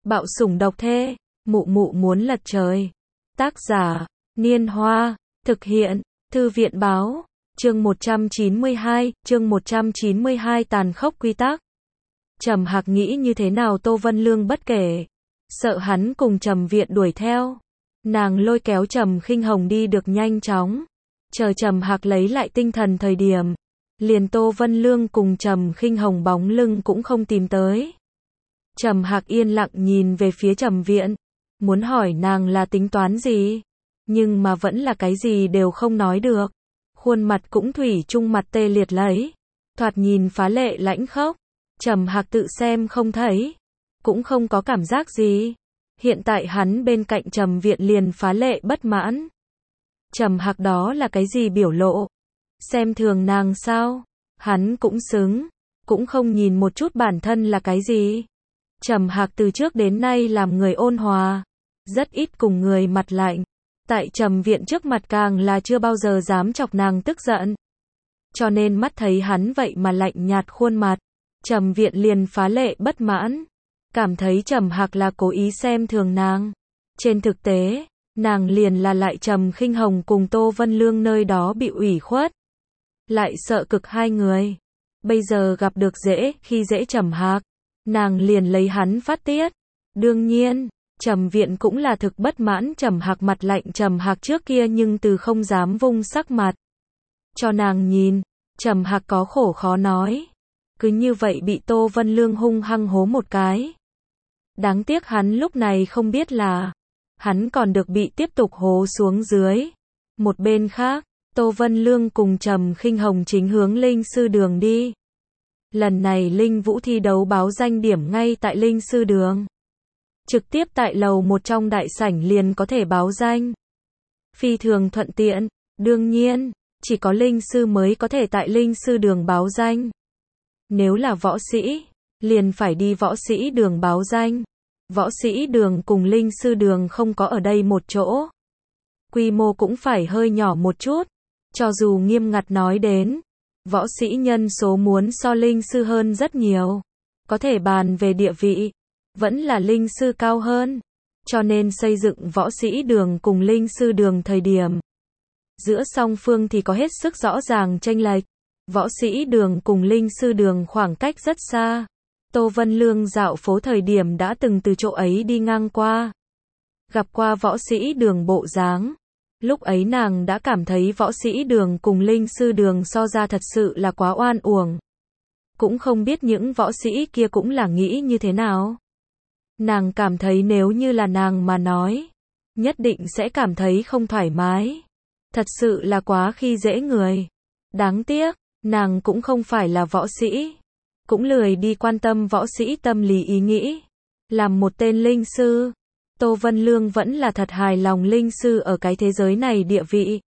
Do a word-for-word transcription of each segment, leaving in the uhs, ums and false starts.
Bạo sủng độc thê, mụ mụ muốn lật trời. Tác giả, Niên Hoa, thực hiện, Thư viện Báo, chương một trăm chín mươi hai, chương một trăm chín mươi hai tàn khốc quy tắc. Trầm Hạc nghĩ như thế nào Tô Vân Lương bất kể, sợ hắn cùng Trầm Viện đuổi theo. Nàng lôi kéo Trầm Khinh Hồng đi được nhanh chóng. Chờ Trầm Hạc lấy lại tinh thần thời điểm, liền Tô Vân Lương cùng Trầm Khinh Hồng bóng lưng cũng không tìm tới. Trầm Hạc yên lặng nhìn về phía Trầm Viện, muốn hỏi nàng là tính toán gì, nhưng mà vẫn là cái gì đều không nói được. Khuôn mặt cũng thủy chung mặt tê liệt lấy, thoạt nhìn phá lệ lãnh khốc. Trầm Hạc tự xem không thấy, cũng không có cảm giác gì. Hiện tại hắn bên cạnh Trầm Viện liền phá lệ bất mãn. Trầm Hạc đó là cái gì biểu lộ? Xem thường nàng sao? Hắn cũng xứng, cũng không nhìn một chút bản thân là cái gì. Trầm Hạc từ trước đến nay làm người ôn hòa, rất ít cùng người mặt lạnh. Tại Trầm Viện trước mặt càng là chưa bao giờ dám chọc nàng tức giận. Cho nên mắt thấy hắn vậy mà lạnh nhạt khuôn mặt, Trầm Viện liền phá lệ bất mãn, cảm thấy Trầm Hạc là cố ý xem thường nàng. Trên thực tế, nàng liền là lại Trầm Khinh Hồng cùng Tô Vân Lương nơi đó bị ủy khuất, lại sợ cực hai người. Bây giờ gặp được dễ khi dễ Trầm Hạc, nàng liền lấy hắn phát tiết. Đương nhiên, Trầm Viện cũng là thực bất mãn Trầm Hạc mặt lạnh Trầm Hạc trước kia nhưng từ không dám vung sắc mặt cho nàng nhìn. Trầm Hạc có khổ khó nói, cứ như vậy bị Tô Vân Lương hung hăng hố một cái. Đáng tiếc hắn lúc này không biết là hắn còn được bị tiếp tục hố xuống dưới. Một bên khác, Tô Vân Lương cùng Trầm Khinh Hồng chính hướng Linh Sư Đường đi. Lần này Linh Vũ thi đấu báo danh điểm ngay tại Linh Sư Đường. Trực tiếp tại lầu một trong đại sảnh liền có thể báo danh. Phi thường thuận tiện, đương nhiên, chỉ có Linh Sư mới có thể tại Linh Sư Đường báo danh. Nếu là võ sĩ, liền phải đi võ sĩ đường báo danh. Võ sĩ đường cùng Linh Sư Đường không có ở đây một chỗ. Quy mô cũng phải hơi nhỏ một chút. Cho dù nghiêm ngặt nói đến, võ sĩ nhân số muốn so Linh Sư hơn rất nhiều. Có thể bàn về địa vị, vẫn là Linh Sư cao hơn. Cho nên xây dựng võ sĩ đường cùng Linh Sư Đường thời điểm, giữa song phương thì có hết sức rõ ràng chênh lệch. Võ sĩ đường cùng Linh Sư Đường khoảng cách rất xa. Tô Vân Lương dạo phố thời điểm đã từng từ chỗ ấy đi ngang qua, gặp qua võ sĩ đường bộ dáng. Lúc ấy nàng đã cảm thấy võ sĩ đường cùng Linh Sư Đường so ra thật sự là quá oan uổng. Cũng không biết những võ sĩ kia cũng là nghĩ như thế nào. Nàng cảm thấy nếu như là nàng mà nói, nhất định sẽ cảm thấy không thoải mái. Thật sự là quá khi dễ người. Đáng tiếc, nàng cũng không phải là võ sĩ, cũng lười đi quan tâm võ sĩ tâm lý ý nghĩ. Làm một tên linh sư, Tô Vân Lương vẫn là thật hài lòng linh sư ở cái thế giới này địa vị.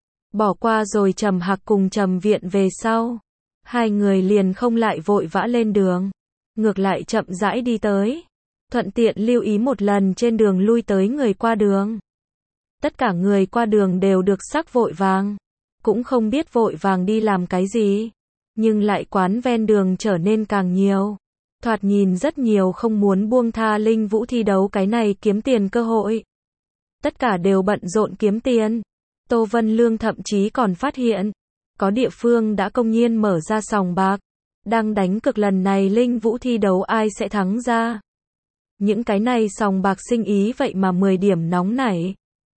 Bỏ qua rồi Trầm Hạc cùng Trầm Viện về sau, hai người liền không lại vội vã lên đường, ngược lại chậm rãi đi tới, thuận tiện lưu ý một lần trên đường lui tới người qua đường. Tất cả người qua đường đều được sắc vội vàng, cũng không biết vội vàng đi làm cái gì, nhưng lại quán ven đường trở nên càng nhiều. Thoạt nhìn rất nhiều không muốn buông tha Linh Vũ thi đấu cái này kiếm tiền cơ hội. Tất cả đều bận rộn kiếm tiền. Tô Vân Lương thậm chí còn phát hiện, có địa phương đã công nhiên mở ra sòng bạc, đang đánh cược lần này Linh Vũ thi đấu ai sẽ thắng ra. Những cái này sòng bạc sinh ý vậy mà mười điểm nóng nảy.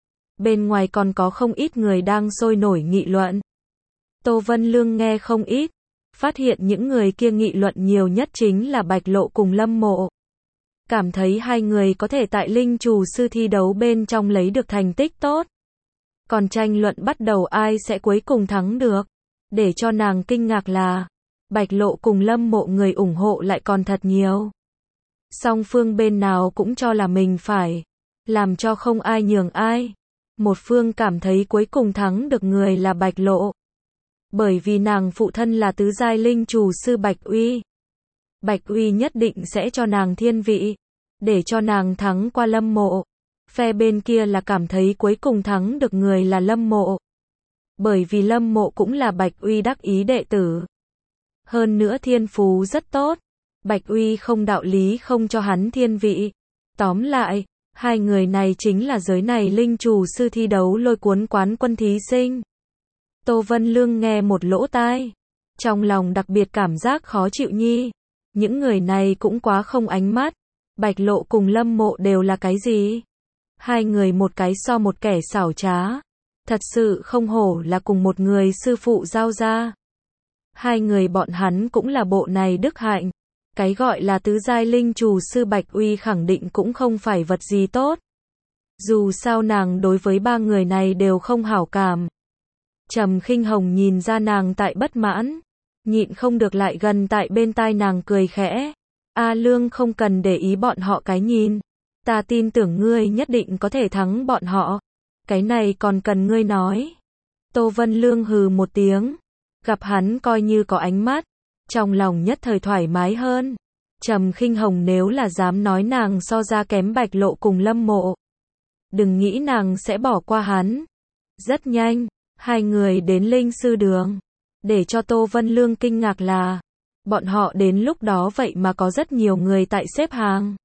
Bên ngoài còn có không ít người đang sôi nổi nghị luận. Tô Vân Lương nghe không ít, phát hiện những người kia nghị luận nhiều nhất chính là Bạch Lộ cùng Lâm Mộ. Cảm thấy hai người có thể tại Linh Chủ sư thi đấu bên trong lấy được thành tích tốt. Còn tranh luận bắt đầu ai sẽ cuối cùng thắng được. Để cho nàng kinh ngạc là, Bạch Lộ cùng Lâm Mộ người ủng hộ lại còn thật nhiều. Song phương bên nào cũng cho là mình phải, làm cho không ai nhường ai. Một phương cảm thấy cuối cùng thắng được người là Bạch Lộ, bởi vì nàng phụ thân là tứ giai linh chủ sư Bạch Uy. Bạch Uy nhất định sẽ cho nàng thiên vị, để cho nàng thắng qua Lâm Mộ. Phe bên kia là cảm thấy cuối cùng thắng được người là Lâm Mộ, bởi vì Lâm Mộ cũng là Bạch Uy đắc ý đệ tử. Hơn nữa thiên phú rất tốt, Bạch Uy không đạo lý không cho hắn thiên vị. Tóm lại, hai người này chính là giới này linh chủ sư thi đấu lôi cuốn quán quân thí sinh. Tô Vân Lương nghe một lỗ tai, trong lòng đặc biệt cảm giác khó chịu nhi. Những người này cũng quá không ánh mắt. Bạch Lộ cùng Lâm Mộ đều là cái gì? Hai người một cái so một kẻ xảo trá. Thật sự không hổ là cùng một người sư phụ giao ra. Hai người bọn hắn cũng là bộ này đức hạnh. Cái gọi là tứ giai linh chủ sư Bạch Uy khẳng định cũng không phải vật gì tốt. Dù sao nàng đối với ba người này đều không hảo cảm. Trầm Khinh Hồng nhìn ra nàng tại bất mãn, nhịn không được lại gần tại bên tai nàng cười khẽ. A Lương không cần để ý bọn họ cái nhìn. Ta tin tưởng ngươi nhất định có thể thắng bọn họ. Cái này còn cần ngươi nói. Tô Vân Lương hừ một tiếng. Gặp hắn coi như có ánh mắt. Trong lòng nhất thời thoải mái hơn. Trầm Khinh Hồng nếu là dám nói nàng so ra kém Bạch Lộ cùng Lâm Mộ. Đừng nghĩ nàng sẽ bỏ qua hắn. Rất nhanh, hai người đến linh sư đường. Để cho Tô Vân Lương kinh ngạc là, bọn họ đến lúc đó vậy mà có rất nhiều người tại xếp hàng.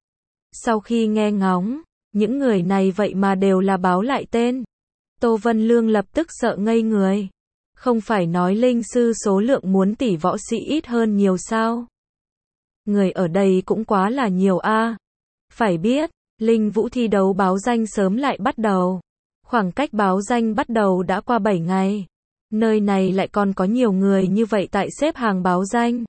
Sau khi nghe ngóng, những người này vậy mà đều là báo lại tên. Tô Vân Lương lập tức sợ ngây người. Không phải nói linh sư số lượng muốn tỷ võ sĩ ít hơn nhiều sao? Người ở đây cũng quá là nhiều a. Phải biết, linh vũ thi đấu báo danh sớm lại bắt đầu. Khoảng cách báo danh bắt đầu đã qua bảy ngày. Nơi này lại còn có nhiều người như vậy tại xếp hàng báo danh.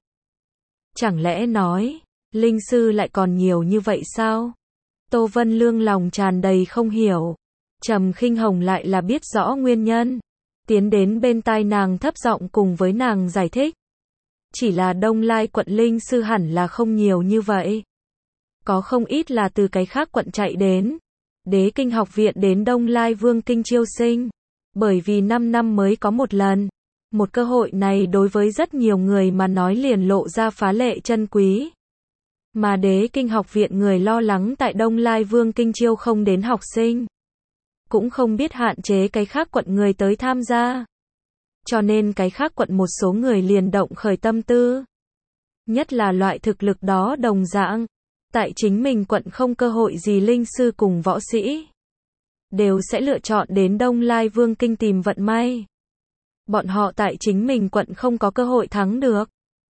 Chẳng lẽ nói, linh sư lại còn nhiều như vậy sao? Tô Vân Lương lòng tràn đầy không hiểu. Trầm Khinh Hồng lại là biết rõ nguyên nhân. Tiến đến bên tai nàng thấp giọng cùng với nàng giải thích. Chỉ là Đông Lai quận linh sư hẳn là không nhiều như vậy. Có không ít là từ cái khác quận chạy đến. Đế Kinh học viện đến Đông Lai Vương Kinh chiêu sinh. Bởi vì năm năm mới có một lần. Một cơ hội này đối với rất nhiều người mà nói liền lộ ra phá lệ chân quý. Mà Đế Kinh học viện người lo lắng tại Đông Lai Vương Kinh chiêu không đến học sinh. Cũng không biết hạn chế cái khác quận người tới tham gia. Cho nên cái khác quận một số người liền động khởi tâm tư. Nhất là loại thực lực đó đồng dạng. Tại chính mình quận không cơ hội gì linh sư cùng võ sĩ. Đều sẽ lựa chọn đến Đông Lai Vương Kinh tìm vận may. Bọn họ tại chính mình quận không có cơ hội thắng được.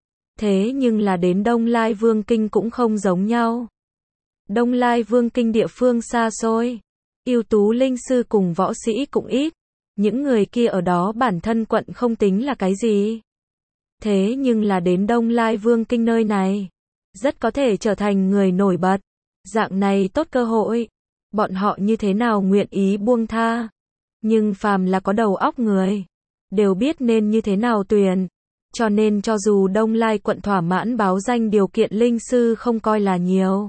Thế nhưng là đến Đông Lai Vương Kinh cũng không giống nhau. Đông Lai Vương Kinh địa phương xa xôi. Ưu tú linh sư cùng võ sĩ cũng ít. Những người kia ở đó bản thân quận không tính là cái gì. Thế nhưng là đến Đông Lai Vương Kinh nơi này. Rất có thể trở thành người nổi bật. Dạng này tốt cơ hội. Bọn họ như thế nào nguyện ý buông tha. Nhưng phàm là có đầu óc người. Đều biết nên như thế nào tuyển. Cho nên cho dù Đông Lai quận thỏa mãn báo danh điều kiện linh sư không coi là nhiều.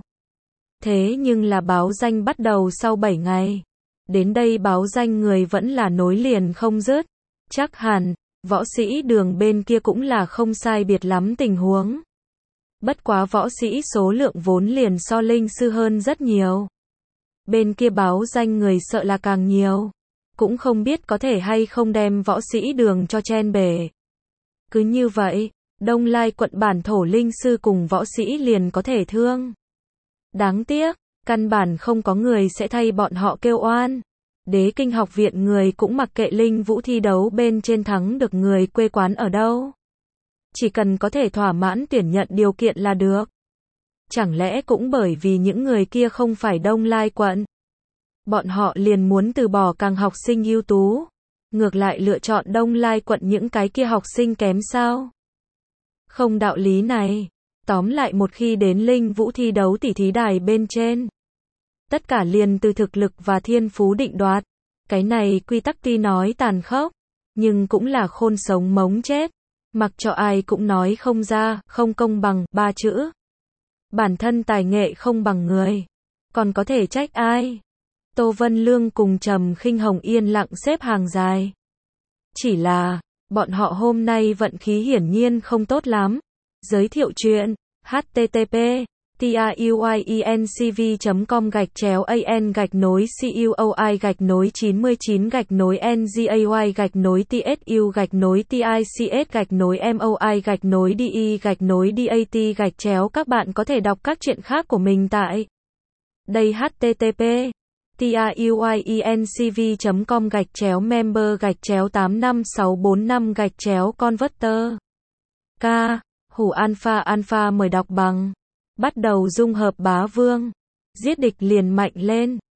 Thế nhưng là báo danh bắt đầu sau bảy ngày. Đến đây báo danh người vẫn là nối liền không dứt. Chắc hẳn, võ sĩ đường bên kia cũng là không sai biệt lắm tình huống. Bất quá võ sĩ số lượng vốn liền so linh sư hơn rất nhiều. Bên kia báo danh người sợ là càng nhiều. Cũng không biết có thể hay không đem võ sĩ đường cho chen bể. Cứ như vậy, Đông Lai quận bản thổ linh sư cùng võ sĩ liền có thể thương. Đáng tiếc, căn bản không có người sẽ thay bọn họ kêu oan. Đế Kinh học viện người cũng mặc kệ linh vũ thi đấu bên trên thắng được người quê quán ở đâu. Chỉ cần có thể thỏa mãn tuyển nhận điều kiện là được. Chẳng lẽ cũng bởi vì những người kia không phải Đông Lai quận. Bọn họ liền muốn từ bỏ càng học sinh ưu tú. Ngược lại lựa chọn Đông Lai quận những cái kia học sinh kém sao? Không đạo lý này. Tóm lại một khi đến linh vũ thi đấu tỷ thí đài bên trên. Tất cả liền từ thực lực và thiên phú định đoạt. Cái này quy tắc tuy nói tàn khốc. Nhưng cũng là khôn sống mống chết. Mặc cho ai cũng nói không ra, không công bằng, ba chữ. Bản thân tài nghệ không bằng người. Còn có thể trách ai? Tô Vân Lương cùng Trầm Khinh Hồng yên lặng xếp hàng dài. Chỉ là, bọn họ hôm nay vận khí hiển nhiên không tốt lắm. Giới thiệu chuyện, h t t p tuyencv chấm com gạch chéo an gạch nối cuoi gạch nối chín mươi chín gạch nối ngay gạch nối tsu gạch nối tics gạch nối moi gạch nối de gạch nối dat gạch chéo. Các bạn có thể đọc các chuyện khác của mình tại Đây http tiuyencv chấm com gạch chéo member gạch chéo tám năm sáu bốn năm gạch chéo converter. K. Hủ alpha alpha mời đọc bằng. Bắt đầu dung hợp bá vương. Giết địch liền mạnh lên.